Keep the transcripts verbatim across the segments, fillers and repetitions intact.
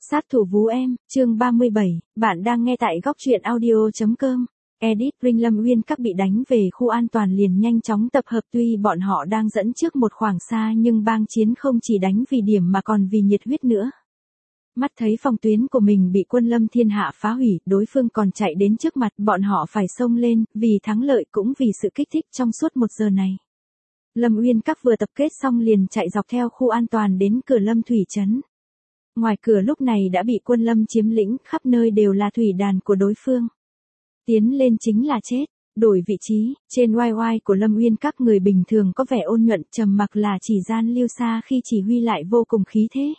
Sát thủ Vú Em, chương ba mươi bảy, bạn đang nghe tại góc truyện audio.com. Edit Ring Lâm Uyên Các bị đánh về khu an toàn liền nhanh chóng tập hợp, tuy bọn họ đang dẫn trước một khoảng xa nhưng bang chiến không chỉ đánh vì điểm mà còn vì nhiệt huyết nữa. Mắt thấy phòng tuyến của mình bị quân Lâm Thiên Hạ phá hủy, đối phương còn chạy đến trước mặt, bọn họ phải xông lên, vì thắng lợi cũng vì sự kích thích trong suốt một giờ này. Lâm Uyên Các vừa tập kết xong liền chạy dọc theo khu an toàn đến cửa Lâm Thủy Trấn. Ngoài cửa lúc này đã bị quân Lâm chiếm lĩnh, khắp nơi đều là thủy đàn của đối phương. Tiến lên chính là chết. Đổi vị trí, trên oai oai của Lâm Uyên Các người bình thường có vẻ ôn nhuận, trầm mặc là Chỉ Gian Lưu Sa khi chỉ huy lại vô cùng khí thế.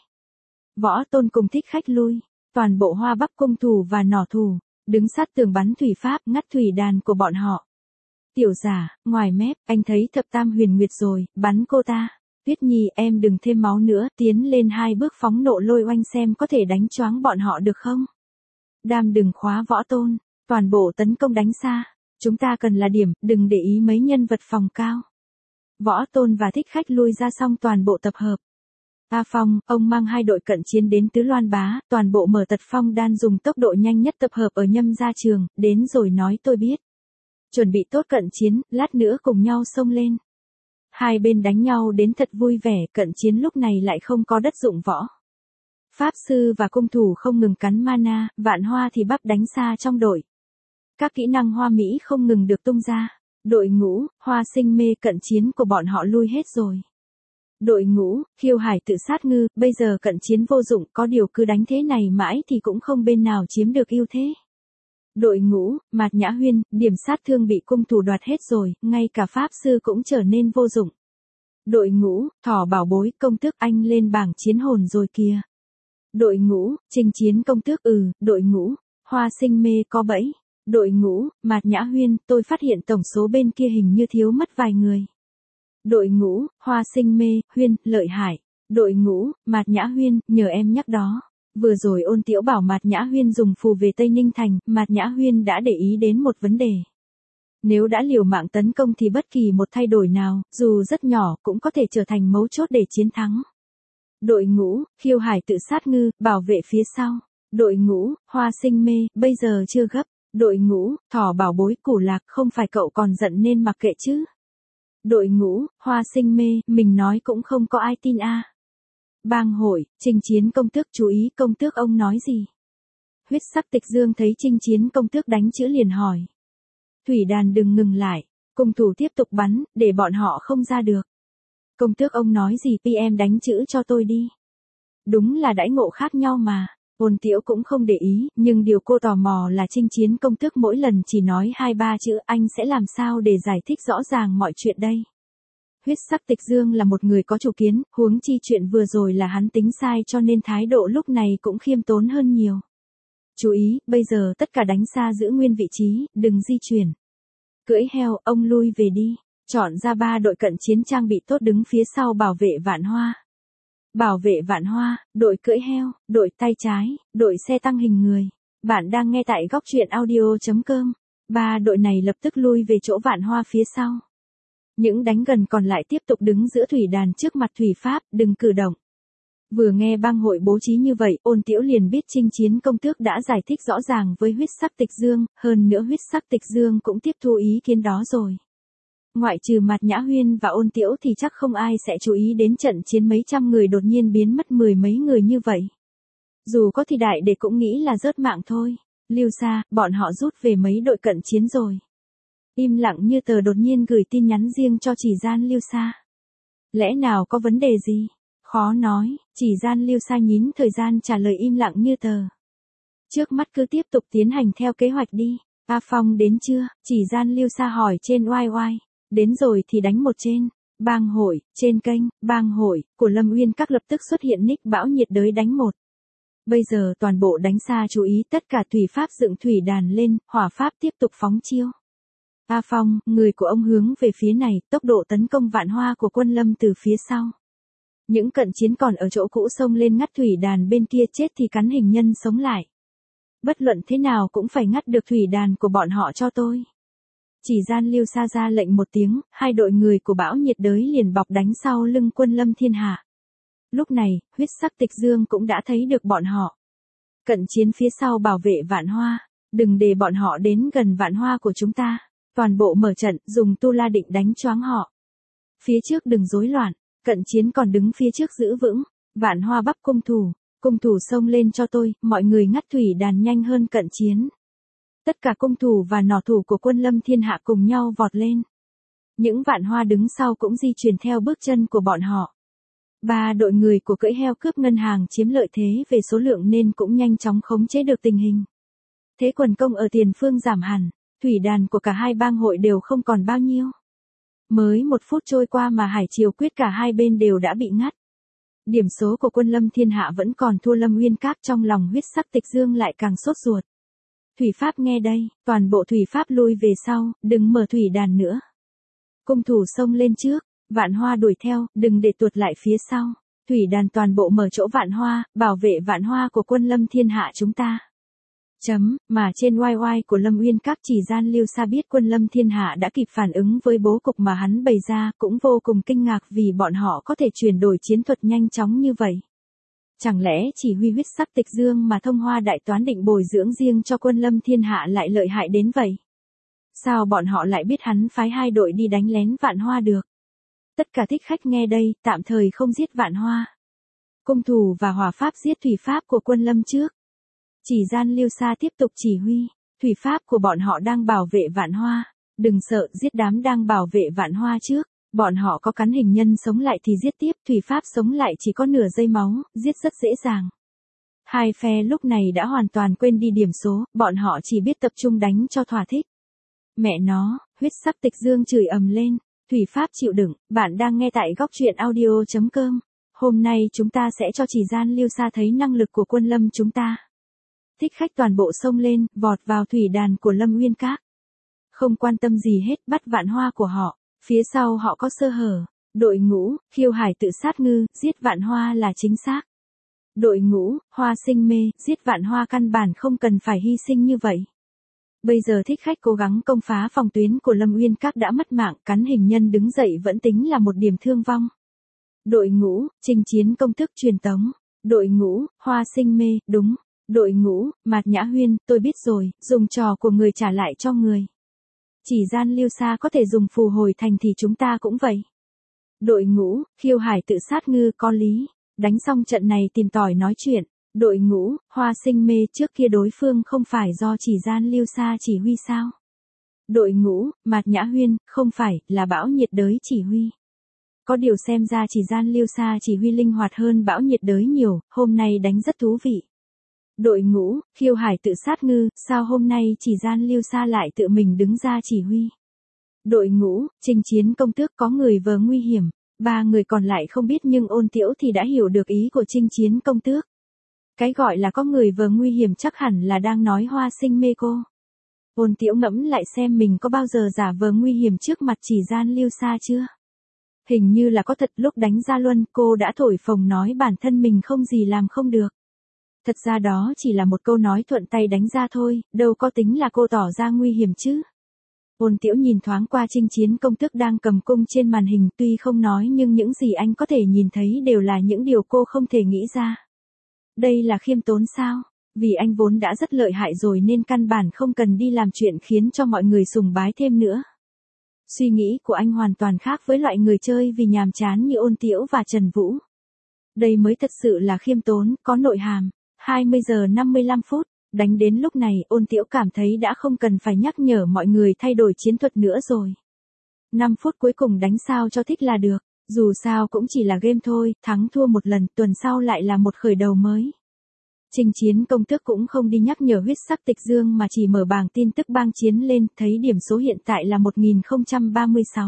Võ Tôn cùng Thích Khách lui, toàn bộ Hoa Bắc cung thủ và nỏ thủ, đứng sát tường bắn thủy pháp ngắt thủy đàn của bọn họ. Tiểu giả, ngoài mép, anh thấy thập tam huyền nguyệt rồi, bắn cô ta. Tuyết Nhi, em đừng thêm máu nữa, tiến lên hai bước phóng nộ lôi oanh xem có thể đánh choáng bọn họ được không. Đam đừng khóa Võ Tôn, toàn bộ tấn công đánh xa. Chúng ta cần là điểm, đừng để ý mấy nhân vật phòng cao. Võ Tôn và Thích Khách lui ra xong toàn bộ tập hợp. A Phong, ông mang hai đội cận chiến đến Tứ Loan Bá, toàn bộ mở tật phong đan dùng tốc độ nhanh nhất tập hợp ở Nhâm Gia Trường, đến rồi nói tôi biết. Chuẩn bị tốt cận chiến, lát nữa cùng nhau xông lên. Hai bên đánh nhau đến thật vui vẻ, cận chiến lúc này lại không có đất dụng võ. Pháp sư và cung thủ không ngừng cắn mana, vạn hoa thì bắp đánh xa trong đội. Các kỹ năng hoa mỹ không ngừng được tung ra. Đội ngũ, hoa sinh mê cận chiến của bọn họ lui hết rồi. Đội ngũ, khiêu hải tự sát ngư, bây giờ cận chiến vô dụng, có điều cứ đánh thế này mãi thì cũng không bên nào chiếm được ưu thế. Đội ngũ, Mạt Nhã Huyên, điểm sát thương bị cung thủ đoạt hết rồi, ngay cả pháp sư cũng trở nên vô dụng. Đội ngũ, Thỏ Bảo Bối, công tước anh lên bảng chiến hồn rồi kìa. Đội ngũ, Trình Chiến công tước ừ, đội ngũ, Hoa Sinh Mê có bẫy. Đội ngũ, Mạt Nhã Huyên, tôi phát hiện tổng số bên kia hình như thiếu mất vài người. Đội ngũ, Hoa Sinh Mê, Huyên, lợi hại. Đội ngũ, Mạt Nhã Huyên, nhờ em nhắc đó. Vừa rồi Ôn Tiễu bảo Mạt Nhã Huyên dùng phù về Tây Ninh Thành, Mạt Nhã Huyên đã để ý đến một vấn đề. Nếu đã liều mạng tấn công thì bất kỳ một thay đổi nào, dù rất nhỏ, cũng có thể trở thành mấu chốt để chiến thắng. Đội ngũ, Khiêu Hải tự sát ngư, bảo vệ phía sau. Đội ngũ, Hoa Sinh Mê, bây giờ chưa gấp. Đội ngũ, Thỏ Bảo Bối, Củ Lạc, không phải cậu còn giận nên mặc kệ chứ. Đội ngũ, Hoa Sinh Mê, mình nói cũng không có ai tin a. À. Bang hội, Trình Chiến công tước chú ý công tước ông nói gì. Huyết Sắc Tịch Dương thấy Trình Chiến công tước đánh chữ liền hỏi. Thủy đàn đừng ngừng lại, cung thủ tiếp tục bắn, để bọn họ không ra được. Công tước ông nói gì pê em đánh chữ cho tôi đi. Đúng là đãi ngộ khác nhau mà. Ôn Tiễu cũng không để ý, nhưng điều cô tò mò là Trình Chiến công tước mỗi lần chỉ nói hai ba chữ, anh sẽ làm sao để giải thích rõ ràng mọi chuyện đây. Huyết Sắc Tịch Dương là một người có chủ kiến, huống chi chuyện vừa rồi là hắn tính sai cho nên thái độ lúc này cũng khiêm tốn hơn nhiều. Chú ý, bây giờ tất cả đánh xa giữ nguyên vị trí, đừng di chuyển. Cưỡi heo, ông lui về đi. Chọn ra ba đội cận chiến trang bị tốt đứng phía sau bảo vệ Vạn Hoa. Bảo vệ Vạn Hoa, đội cưỡi heo, đội tay trái, đội xe tăng hình người. Bạn đang nghe tại góc truyện audio.com. Ba đội này lập tức lui về chỗ Vạn Hoa phía sau. Những đánh gần còn lại tiếp tục đứng giữa thủy đàn trước mặt thủy pháp, đừng cử động. Vừa nghe bang hội bố trí như vậy, Ôn Tiễu liền biết Trình Chiến công tước đã giải thích rõ ràng với Huyết Sắc Tịch Dương, hơn nữa Huyết Sắc Tịch Dương cũng tiếp thu ý kiến đó rồi. Ngoại trừ Mạt Nhã Huyên và Ôn Tiễu thì chắc không ai sẽ chú ý đến trận chiến mấy trăm người đột nhiên biến mất mười mấy người như vậy. Dù có thì đại để cũng nghĩ là rớt mạng thôi. Lưu Sa, bọn họ rút về mấy đội cận chiến rồi. Im lặng như tờ đột nhiên gửi tin nhắn riêng cho Chỉ Gian Lưu Sa. Lẽ nào có vấn đề gì? Khó nói, Chỉ Gian Lưu Sa nhín thời gian trả lời im lặng như tờ. Trước mắt cứ tiếp tục tiến hành theo kế hoạch đi. A Phong đến chưa? Chỉ Gian Lưu Sa hỏi trên oai oai. Đến rồi thì đánh một trên. Bang hội, trên kênh, bang hội, của Lâm Uyên Các lập tức xuất hiện nick bão nhiệt đới đánh một. Bây giờ toàn bộ đánh xa chú ý tất cả thủy pháp dựng thủy đàn lên, hỏa pháp tiếp tục phóng chiêu. A Phong, người của ông hướng về phía này, tốc độ tấn công Vạn Hoa của quân Lâm từ phía sau. Những cận chiến còn ở chỗ cũ xông lên ngắt thủy đàn bên kia, chết thì cắn hình nhân sống lại. Bất luận thế nào cũng phải ngắt được thủy đàn của bọn họ cho tôi. Chỉ Gian Lưu Sa ra lệnh một tiếng, hai đội người của bão nhiệt đới liền bọc đánh sau lưng quân Lâm Thiên Hạ. Lúc này, Huyết Sắc Tịch Dương cũng đã thấy được bọn họ. Cận chiến phía sau bảo vệ Vạn Hoa, đừng để bọn họ đến gần Vạn Hoa của chúng ta. Toàn bộ mở trận, dùng tu la định đánh choáng họ. Phía trước đừng rối loạn, cận chiến còn đứng phía trước giữ vững. Vạn Hoa bắp cung thủ, cung thủ xông lên cho tôi, mọi người ngắt thủy đàn nhanh hơn cận chiến. Tất cả cung thủ và nỏ thủ của quân Lâm Thiên Hạ cùng nhau vọt lên. Những Vạn Hoa đứng sau cũng di chuyển theo bước chân của bọn họ. Ba đội người của cưỡi heo cướp ngân hàng chiếm lợi thế về số lượng nên cũng nhanh chóng khống chế được tình hình. Thế quần công ở tiền phương giảm hẳn, thủy đàn của cả hai bang hội đều không còn bao nhiêu. Mới một phút trôi qua mà hải triều quyết cả hai bên đều đã bị ngắt. Điểm số của quân Lâm Thiên Hạ vẫn còn thua Lâm Uyên Các, trong lòng huyết sắc Tịch Dương lại càng sốt ruột. Thủy Pháp nghe đây, toàn bộ Thủy Pháp lui về sau, đừng mở thủy đàn nữa. Cung thủ xông lên trước, Vạn Hoa đuổi theo, đừng để tuột lại phía sau. Thủy đàn toàn bộ mở chỗ Vạn Hoa, bảo vệ Vạn Hoa của quân Lâm Thiên Hạ chúng ta. Chấm, mà trên oai oai của Lâm Uyên Các chỉ gian Lưu Sa biết quân Lâm Thiên Hạ đã kịp phản ứng với bố cục mà hắn bày ra, cũng vô cùng kinh ngạc vì bọn họ có thể chuyển đổi chiến thuật nhanh chóng như vậy. Chẳng lẽ chỉ huy huyết sắc Tịch Dương mà Thông Hoa đại toán định bồi dưỡng riêng cho quân Lâm Thiên Hạ lại lợi hại đến vậy? Sao bọn họ lại biết hắn phái hai đội đi đánh lén Vạn Hoa được? Tất cả thích khách nghe đây, tạm thời không giết Vạn Hoa. Cung thủ và hỏa pháp giết thủy pháp của quân Lâm trước. Chỉ gian Lưu Sa tiếp tục chỉ huy, thủy pháp của bọn họ đang bảo vệ Vạn Hoa. Đừng sợ, giết đám đang bảo vệ Vạn Hoa trước. Bọn họ có cắn hình nhân sống lại thì giết tiếp, thủy pháp sống lại chỉ có nửa giây máu, giết rất dễ dàng. Hai phe lúc này đã hoàn toàn quên đi điểm số, bọn họ chỉ biết tập trung đánh cho thỏa thích. Mẹ nó, huyết sắc Tịch Dương chửi ầm lên. Thủy Pháp chịu đựng, bạn đang nghe tại góc truyện audio chấm com. Hôm nay chúng ta sẽ cho chỉ gian Lưu Sa thấy năng lực của quân Lâm chúng ta. Thích khách toàn bộ xông lên, vọt vào thủy đàn của Lâm Uyên Các. Không quan tâm gì hết, bắt Vạn Hoa của họ, phía sau họ có sơ hở. Đội ngũ, Khiêu Hải tự sát ngư, giết Vạn Hoa là chính xác. Đội ngũ, Hoa Sinh Mê, giết Vạn Hoa căn bản không cần phải hy sinh như vậy. Bây giờ thích khách cố gắng công phá phòng tuyến của Lâm Uyên Các đã mất mạng, cắn hình nhân đứng dậy vẫn tính là một điểm thương vong. Đội ngũ, Trình Chiến công thức truyền tống. Đội ngũ, Hoa Sinh Mê, đúng. Đội ngũ, Mạt Nhã Huyên, tôi biết rồi, dùng trò của người trả lại cho người. Chỉ gian Lưu Sa có thể dùng phù hồi thành thì chúng ta cũng vậy. Đội ngũ, Khiêu Hải tự sát ngư, có lý. Đánh xong trận này tìm tòi nói chuyện. Đội ngũ, Hoa Sinh Mê, trước kia đối phương không phải do chỉ gian Lưu Sa chỉ huy sao? Đội ngũ, Mạt Nhã Huyên, không phải, là Bão Nhiệt Đới chỉ huy. Có điều xem ra chỉ gian Lưu Sa chỉ huy linh hoạt hơn Bão Nhiệt Đới nhiều, hôm nay đánh rất thú vị. Đội ngũ, Khiêu Hải tự sát ngư, sao hôm nay chỉ gian Lưu Sa lại tự mình đứng ra chỉ huy? Đội ngũ, Trình Chiến công tước có người vờ nguy hiểm, ba người còn lại không biết nhưng Ôn Tiễu thì đã hiểu được ý của Trình Chiến công tước. Cái gọi là có người vờ nguy hiểm chắc hẳn là đang nói Hoa Sinh Mê cô. Ôn Tiễu ngẫm lại xem mình có bao giờ giả vờ nguy hiểm trước mặt chỉ gian Lưu Sa chưa? Hình như là có thật, lúc đánh Gia Luân cô đã thổi phồng nói bản thân mình không gì làm không được. Thật ra đó chỉ là một câu nói thuận tay đánh ra thôi, đâu có tính là cô tỏ ra nguy hiểm chứ. Ôn Tiễu nhìn thoáng qua Trình Chiến công tước đang cầm cung trên màn hình, tuy không nói nhưng những gì anh có thể nhìn thấy đều là những điều cô không thể nghĩ ra. Đây là khiêm tốn sao? Vì anh vốn đã rất lợi hại rồi nên căn bản không cần đi làm chuyện khiến cho mọi người sùng bái thêm nữa. Suy nghĩ của anh hoàn toàn khác với loại người chơi vì nhàm chán như Ôn Tiễu và Trần Vũ. Đây mới thật sự là khiêm tốn, có nội hàm. hai mươi giờ năm mươi lăm phút, đánh đến lúc này Ôn Tiễu cảm thấy đã không cần phải nhắc nhở mọi người thay đổi chiến thuật nữa rồi. năm phút cuối cùng đánh sao cho thích là được. Dù sao cũng chỉ là game thôi, thắng thua một lần, tuần sau lại là một khởi đầu mới. Trình Chiến công tước cũng không đi nhắc nhở huyết sắc Tịch Dương mà chỉ mở bảng tin tức bang chiến lên, thấy điểm số hiện tại là một nghìn không trăm ba mươi sáu.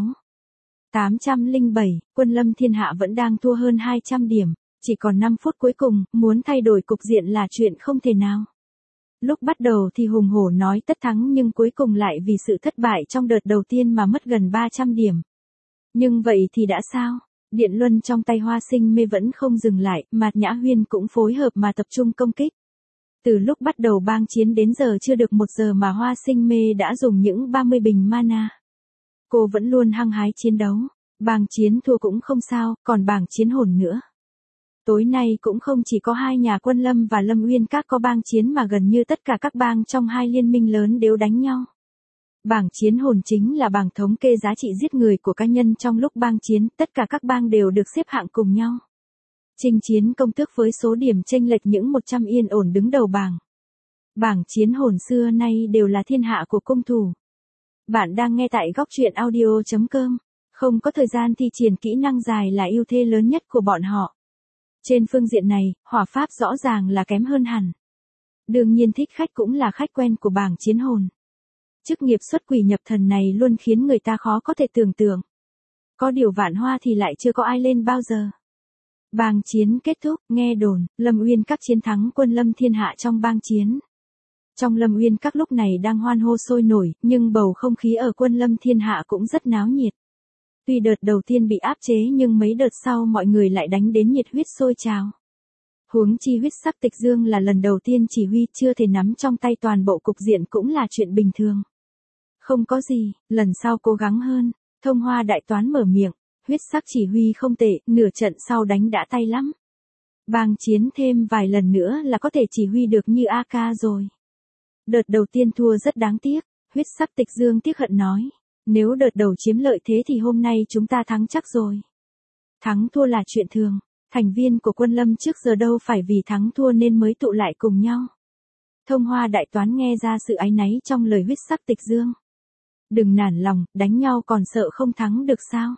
tám trăm lẻ bảy, quân Lâm Thiên Hạ vẫn đang thua hơn hai trăm điểm, chỉ còn năm phút cuối cùng, muốn thay đổi cục diện là chuyện không thể nào. Lúc bắt đầu thì hùng hổ nói tất thắng nhưng cuối cùng lại vì sự thất bại trong đợt đầu tiên mà mất gần ba trăm điểm. Nhưng vậy thì đã sao? Điện luân trong tay Hoa Sinh Mê vẫn không dừng lại, Mạt Nhã Huyên cũng phối hợp mà tập trung công kích. Từ lúc bắt đầu bang chiến đến giờ chưa được một giờ mà Hoa Sinh Mê đã dùng những ba mươi bình mana. Cô vẫn luôn hăng hái chiến đấu. Bang chiến thua cũng không sao, còn bảng chiến hồn nữa. Tối nay cũng không chỉ có hai nhà Quân Lâm và Lâm Uyên Các có bang chiến mà gần như tất cả các bang trong hai liên minh lớn đều đánh nhau. Bảng chiến hồn chính là bảng thống kê giá trị giết người của cá nhân trong lúc bang chiến, tất cả các bang đều được xếp hạng cùng nhau. Chinh chiến công tước với số điểm chênh lệch những một trăm yên ổn đứng đầu bảng. Bảng chiến hồn xưa nay đều là thiên hạ của cung thủ. Bạn đang nghe tại góc truyện audio chấm com. Không có thời gian thi triển kỹ năng dài là ưu thế lớn nhất của bọn họ. Trên phương diện này, hỏa pháp rõ ràng là kém hơn hẳn. Đương nhiên thích khách cũng là khách quen của bảng chiến hồn. Chức nghiệp xuất quỷ nhập thần này luôn khiến người ta khó có thể tưởng tượng. Có điều Vạn Hoa thì lại chưa có ai lên bao giờ. Bang chiến kết thúc, nghe đồn, Lâm Uyên Các chiến thắng Quân Lâm thiên hạ trong bang chiến. Trong Lâm Uyên Các lúc này đang hoan hô sôi nổi, nhưng bầu không khí ở Quân Lâm thiên hạ cũng rất náo nhiệt. Tuy đợt đầu tiên bị áp chế nhưng mấy đợt sau mọi người lại đánh đến nhiệt huyết sôi trào. Huống chi Huyết Sắc Tịch Dương là lần đầu tiên chỉ huy, chưa thể nắm trong tay toàn bộ cục diện cũng là chuyện bình thường. Không có gì, lần sau cố gắng hơn. Thông Hoa Đại Toán mở miệng, Huyết Sắc chỉ huy không tệ, nửa trận sau đánh đã tay lắm. Bang chiến thêm vài lần nữa là có thể chỉ huy được như a ca rồi. Đợt đầu tiên thua rất đáng tiếc, Huyết Sắc Tịch Dương tiếc hận nói. Nếu đợt đầu chiếm lợi thế thì hôm nay chúng ta thắng chắc rồi. Thắng thua là chuyện thường, thành viên của Quân Lâm trước giờ đâu phải vì thắng thua nên mới tụ lại cùng nhau. Thông Hoa Đại Toán nghe ra sự áy náy trong lời Huyết Sắc Tịch Dương. Đừng nản lòng, đánh nhau còn sợ không thắng được sao?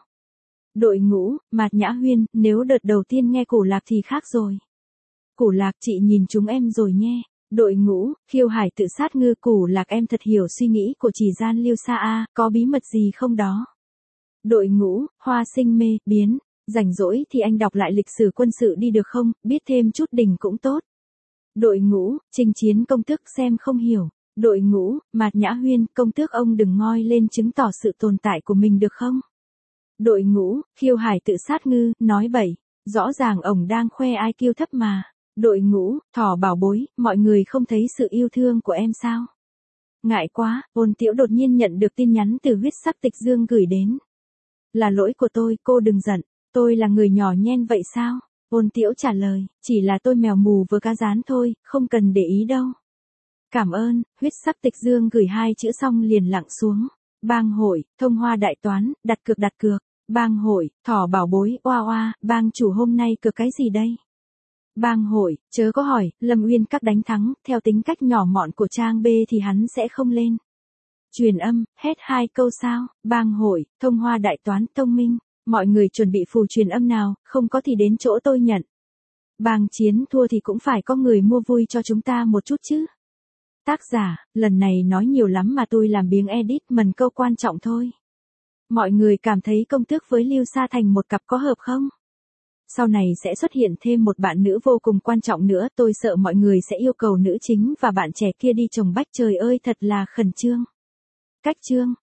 Đội ngũ, Mạt Nhã Huyên, nếu đợt đầu tiên nghe Củ Lạc thì khác rồi. Củ Lạc, chị nhìn chúng em rồi nhé. Đội ngũ, Khiêu Hải tự sát ngư, Củ Lạc, em thật hiểu suy nghĩ của Chỉ Gian Liêu Sa a, có bí mật gì không đó? Đội ngũ, Hoa Sinh Mê, biến, rảnh rỗi thì anh đọc lại lịch sử quân sự đi được không, biết thêm chút đỉnh cũng tốt. Đội ngũ, Chinh chiến công tước xem không hiểu. Đội ngũ, Mạt Nhã Huyên, công tước ông đừng ngoi lên chứng tỏ sự tồn tại của mình được không? Đội ngũ, Khiêu Hải tự sát ngư, nói bậy, rõ ràng ông đang khoe i kiu thấp mà. Đội ngũ, Thỏ Bảo Bối, mọi người không thấy sự yêu thương của em sao? Ngại quá, Ôn Tiễu đột nhiên nhận được tin nhắn từ Huyết Sắc Tịch Dương gửi đến. Là lỗi của tôi, cô đừng giận, tôi là người nhỏ nhen vậy sao? Ôn Tiễu trả lời, chỉ là tôi mèo mù vừa cá rán thôi, không cần để ý đâu. Cảm ơn, Huyết Sắc Tịch Dương gửi hai chữ xong liền lặng xuống. Bang hội, Thông Hoa Đại Toán, đặt cược đặt cược. Bang hội, Thỏ Bảo Bối, oa oa, bang chủ hôm nay cược cái gì đây? Bang hội, chớ có hỏi, Lâm Uyên Các đánh thắng, theo tính cách nhỏ mọn của Trang B thì hắn sẽ không lên. Truyền âm, hét hai câu sao? Bang hội, Thông Hoa Đại Toán, thông minh, mọi người chuẩn bị phù truyền âm nào, không có thì đến chỗ tôi nhận. Bang chiến thua thì cũng phải có người mua vui cho chúng ta một chút chứ. Tác giả, lần này nói nhiều lắm mà tôi làm biếng edit mần câu quan trọng thôi. Mọi người cảm thấy công tước với Lưu Sa thành một cặp có hợp không? Sau này sẽ xuất hiện thêm một bạn nữ vô cùng quan trọng nữa, tôi sợ mọi người sẽ yêu cầu nữ chính và bạn trẻ kia đi trồng bách, trời ơi thật là khẩn trương. Cách chương